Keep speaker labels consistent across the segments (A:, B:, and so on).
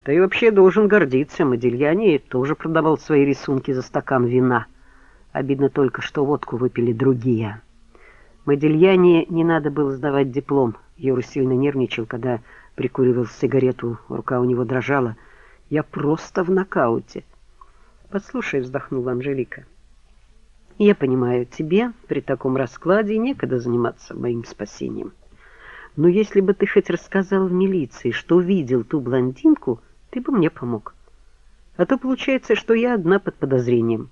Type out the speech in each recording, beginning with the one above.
A: Ты вообще должен гордиться. Модильяни тоже продавал свои рисунки за стакан вина. Обидно только, что водку выпили другие. Модильяне не надо было сдавать диплом. Юра сильно нервничал, когда прикуривал сигарету, рука у него дрожала. Я просто в нокауте. Послушай, вздохнула Анжелика. Я понимаю, тебе при таком раскладе некогда заниматься моим спасением. Но если бы ты хоть рассказал в милиции, что видел ту блондинку, ты бы мне помог. А то получается, что я одна под подозрением.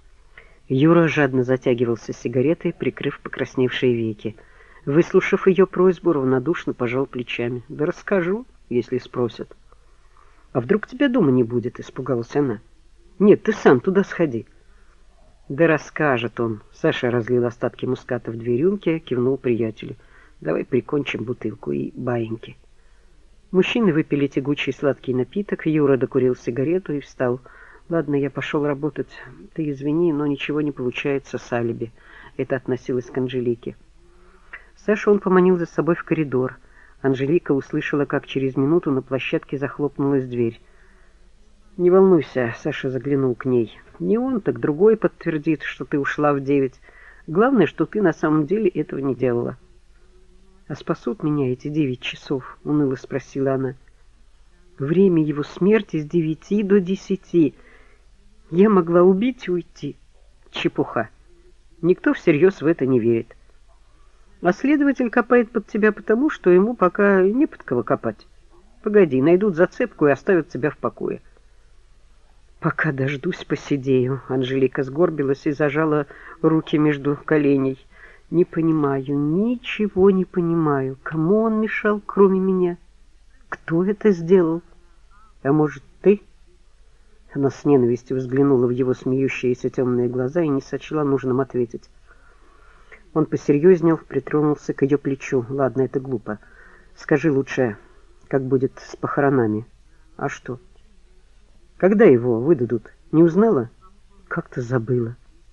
A: Юра жадно затягивался сигаретой, прикрыв покрасневшие веки. Выслушав ее просьбу, равнодушно пожал плечами. Да расскажу, если спросят. А вдруг тебя дома не будет, испугалась она. Нет, ты сам туда сходи. Да расскажет он. Саша разлил остатки муската в 2 рюмки, кивнул приятелю. Давай прикончим бутылку и баиньки. Мужчины выпили тягучий сладкий напиток, Юра докурил сигарету и встал. Ладно, я пошел работать. Ты извини, но ничего не получается с алиби. Это относилось к Анжелике. Сашу он поманил за собой в коридор. Анжелика услышала, как через минуту на площадке захлопнулась дверь. «Не волнуйся», — Саша заглянул к ней. «Не он, так другой подтвердит, что ты ушла в 9. Главное, что ты на самом деле этого не делала». «А спасут меня эти 9 часов?» — уныло спросила она. «Время его смерти с 9 до 10. Я могла убить и уйти». «Чепуха. Никто всерьез в это не верит. А следователь копает под тебя потому, что ему пока не под кого копать. Погоди, найдут зацепку и оставят тебя в покое». «Пока дождусь, посидею». Анжелика сгорбилась и зажала руки между коленей. «Не понимаю, ничего не понимаю. Кому он мешал, кроме меня? Кто это сделал? А может, ты?» Она с ненавистью взглянула в его смеющиеся темные глаза и не сочла нужным ответить. Он посерьезнел, притронулся к ее плечу. «Ладно, это глупо. Скажи лучше, как будет с похоронами?» «А что?» «Когда его выдадут? Не узнала?» «Как-то забыла».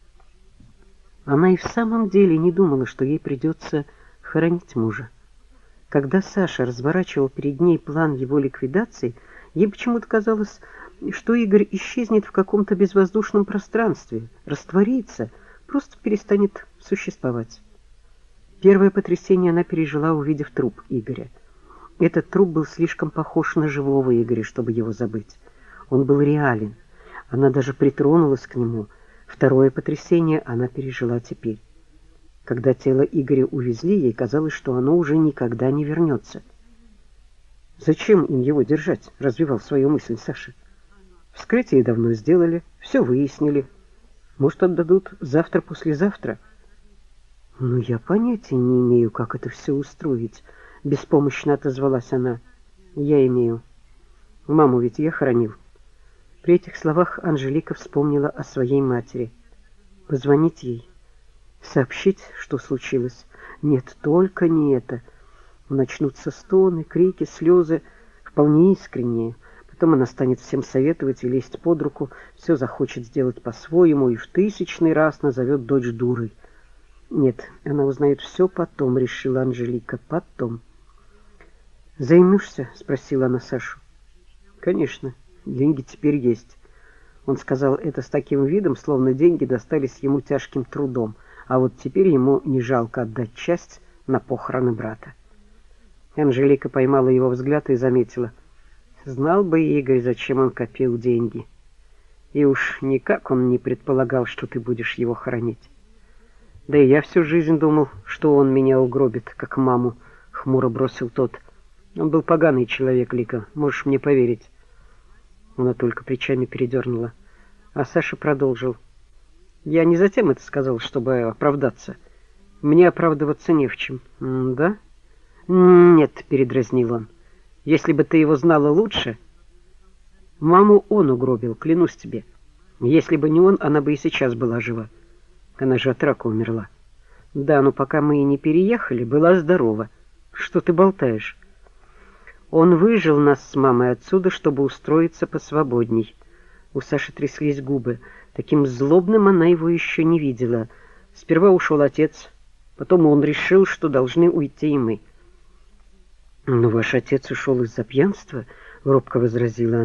A: Она и в самом деле не думала, что ей придется хоронить мужа. Когда Саша разворачивал перед ней план его ликвидации, ей почему-то казалось, что Игорь исчезнет в каком-то безвоздушном пространстве, растворится, просто перестанет существовать. Первое потрясение она пережила, увидев труп Игоря. Этот труп был слишком похож на живого Игоря, чтобы его забыть. Он был реален. Она даже притронулась к нему. Второе потрясение она пережила теперь. Когда тело Игоря увезли, ей казалось, что оно уже никогда не вернется. «Зачем им его держать?» — развивал свою мысль Саша. «Вскрытие давно сделали, все выяснили. Может, отдадут завтра-послезавтра?» «Ну, я понятия не имею, как это все устроить», — беспомощно отозвалась она. «Я имею. Маму ведь я хоронил». При этих словах Анжелика вспомнила о своей матери. Позвонить ей, сообщить, что случилось. Нет, только не это. Начнутся стоны, крики, слезы, вполне искренние. Потом она станет всем советовать и лезть под руку, все захочет сделать по-своему и в 1000-й раз назовет дочь дурой. Нет, она узнает все потом, решила Анжелика, потом. «Займешься?» — спросила она Сашу. «Конечно. Деньги теперь есть». Он сказал это с таким видом, словно деньги достались ему тяжким трудом, а вот теперь ему не жалко отдать часть на похороны брата. Анжелика поймала его взгляд и заметила. Знал бы Игорь, зачем он копил деньги. И уж никак он не предполагал, что ты будешь его хоронить. Да и я всю жизнь думал, что он меня угробит, как маму, — хмуро бросил тот. Он был поганый человек, Лика, можешь мне поверить. Она только плечами передернула. А Саша продолжил. «Я не затем это сказал, чтобы оправдаться. Мне оправдываться не в чем». «Да?» «Нет», — передразнил он. «Если бы ты его знала лучше...» «Маму он угробил, клянусь тебе. Если бы не он, она бы и сейчас была жива. Она же от рака умерла. Да, но пока мы и не переехали, была здорова. Что ты болтаешь?» Он выжил нас с мамой отсюда, чтобы устроиться посвободней. У Саши тряслись губы. Таким злобным она его еще не видела. Сперва ушел отец, потом он решил, что должны уйти и мы. «Но ваш отец ушел из-за пьянства», — робко возразила она.